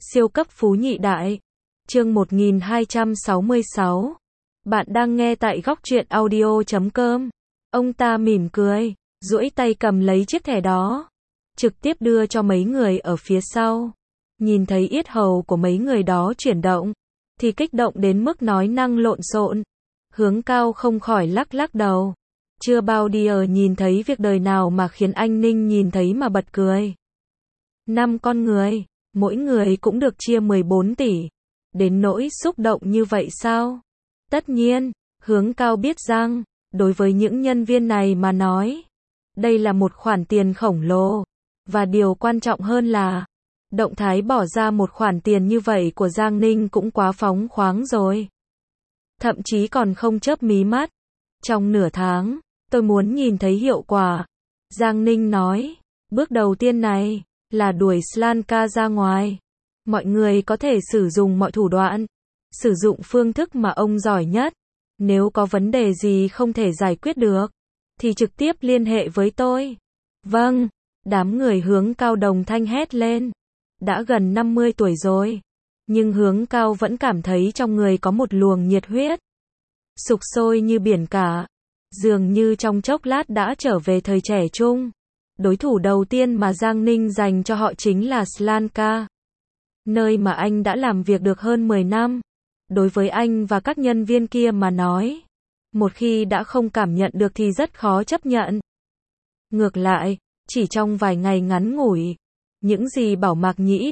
Siêu cấp phú nhị đại. Chương 1266. Bạn đang nghe tại góc truyện audio.com. Ông ta mỉm cười, duỗi tay cầm lấy chiếc thẻ đó, trực tiếp đưa cho mấy người ở phía sau. Nhìn thấy yết hầu của mấy người đó chuyển động, thì kích động đến mức nói năng lộn xộn. Hướng Cao không khỏi lắc lắc đầu. Chưa bao giờ nhìn thấy việc đời nào mà khiến anh Ninh nhìn thấy mà bật cười. 5 con người, mỗi người cũng được chia 14 tỷ. Đến nỗi xúc động như vậy sao? Tất nhiên, Hướng Cao biết rằng, đối với những nhân viên này mà nói, đây là một khoản tiền khổng lồ. Và điều quan trọng hơn là, động thái bỏ ra một khoản tiền như vậy của Giang Ninh cũng quá phóng khoáng rồi. Thậm chí còn không chớp mí mắt. Trong nửa tháng, tôi muốn nhìn thấy hiệu quả. Giang Ninh nói, bước đầu tiên này là đuổi Slanka ra ngoài. Mọi người có thể sử dụng mọi thủ đoạn, sử dụng phương thức mà ông giỏi nhất. Nếu có vấn đề gì không thể giải quyết được, thì trực tiếp liên hệ với tôi. Vâng, đám người Hướng Cao đồng thanh hét lên. Đã gần 50 tuổi rồi, nhưng Hướng Cao vẫn cảm thấy trong người có một luồng nhiệt huyết sục sôi như biển cả. Dường như trong chốc lát đã trở về thời trẻ trung. Đối thủ đầu tiên mà Giang Ninh dành cho họ chính là Slanka, nơi mà anh đã làm việc được hơn 10 năm. Đối với anh và các nhân viên kia mà nói, một khi đã không cảm nhận được thì rất khó chấp nhận. Ngược lại, chỉ trong vài ngày ngắn ngủi, những gì Bảo Mạc Nhĩ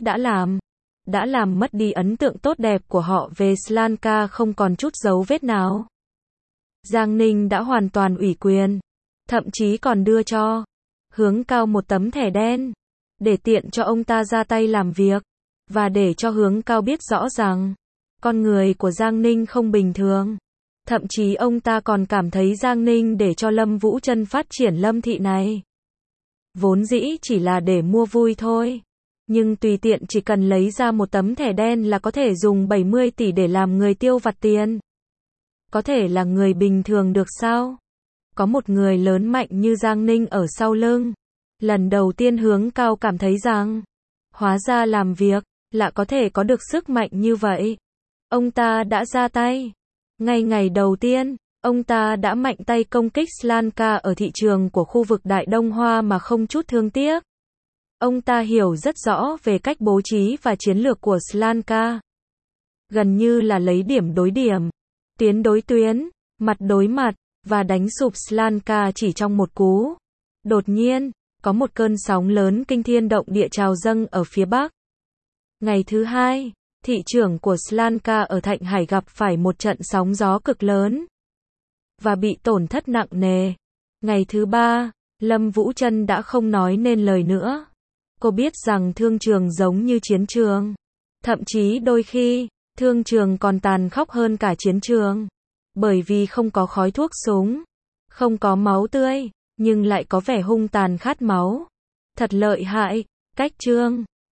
đã làm mất đi ấn tượng tốt đẹp của họ về Slanka không còn chút dấu vết nào. Giang Ninh đã hoàn toàn ủy quyền, thậm chí còn đưa cho Hướng Cao một tấm thẻ đen, để tiện cho ông ta ra tay làm việc, và để cho Hướng Cao biết rõ rằng, con người của Giang Ninh không bình thường. Thậm chí ông ta còn cảm thấy Giang Ninh để cho Lâm Vũ Trân phát triển Lâm thị này vốn dĩ chỉ là để mua vui thôi. Nhưng tùy tiện chỉ cần lấy ra một tấm thẻ đen là có thể dùng 70 tỷ để làm người tiêu vặt tiền. Có thể là người bình thường được sao? Có một người lớn mạnh như Giang Ninh ở sau lưng. Lần đầu tiên Hướng Cao cảm thấy rằng, hóa ra làm việc là có thể có được sức mạnh như vậy. Ông ta đã ra tay. Ngay ngày đầu tiên, ông ta đã mạnh tay công kích Slanka ở thị trường của khu vực Đại Đông Hoa mà không chút thương tiếc. Ông ta hiểu rất rõ về cách bố trí và chiến lược của Slanka. Gần như là lấy điểm đối điểm, tuyến đối tuyến, mặt đối mặt, và đánh sụp Slanka chỉ trong một cú. Đột nhiên, có một cơn sóng lớn kinh thiên động địa trào dâng ở phía Bắc. Ngày thứ hai, thị trưởng của Slanka ở Thạnh Hải gặp phải một trận sóng gió cực lớn và bị tổn thất nặng nề. Ngày thứ ba, Lâm Vũ Trân đã không nói nên lời nữa. Cô biết rằng thương trường giống như chiến trường. Thậm chí đôi khi, thương trường còn tàn khốc hơn cả chiến trường. Bởi vì không có khói thuốc súng, không có máu tươi, nhưng lại có vẻ hung tàn khát máu. Thật lợi hại. Cách chương